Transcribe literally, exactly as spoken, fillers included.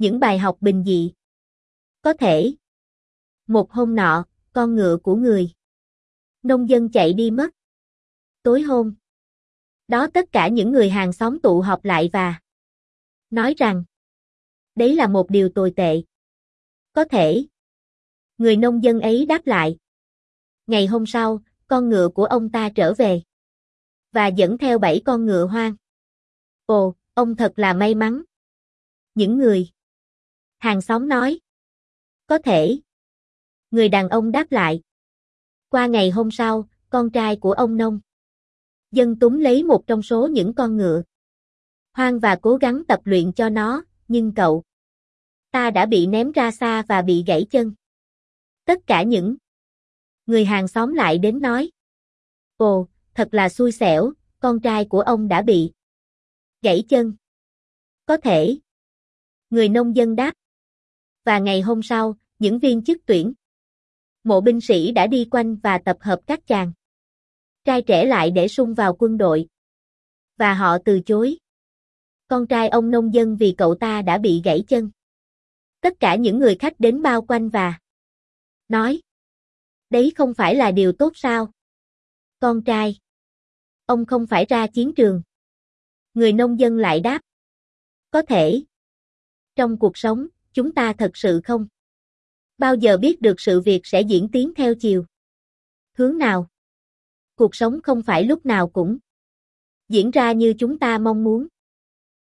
Những bài học bình dị. Có thể. Một hôm nọ, con ngựa của người nông dân chạy đi mất. Tối hôm đó tất cả những người hàng xóm tụ họp lại và nói rằng đấy là một điều tồi tệ. Có thể. Người nông dân ấy đáp lại. Ngày hôm sau, con ngựa của ông ta trở về và dẫn theo bảy con ngựa hoang. Ồ, ông thật là may mắn. Những người hàng xóm nói. Có thể. Người đàn ông đáp lại. Qua ngày hôm sau, con trai của ông nông dân túm lấy một trong số những con ngựa hoang và cố gắng tập luyện cho nó, nhưng cậu ta đã bị ném ra xa và bị gãy chân. Tất cả những người hàng xóm lại đến nói. Ồ, thật là xui xẻo, con trai của ông đã bị gãy chân. Có thể. Người nông dân đáp. Và ngày hôm sau, những viên chức tuyển mộ binh sĩ đã đi quanh và tập hợp các chàng trai trẻ lại để sung vào quân đội. Và họ từ chối con trai ông nông dân vì cậu ta đã bị gãy chân. Tất cả những người khách đến bao quanh và nói. Đấy không phải là điều tốt sao? Con trai ông không phải ra chiến trường. Người nông dân lại đáp. Có thể. Trong cuộc sống, chúng ta thật sự không bao giờ biết được sự việc sẽ diễn tiến theo chiều hướng nào. Cuộc sống không phải lúc nào cũng diễn ra như chúng ta mong muốn.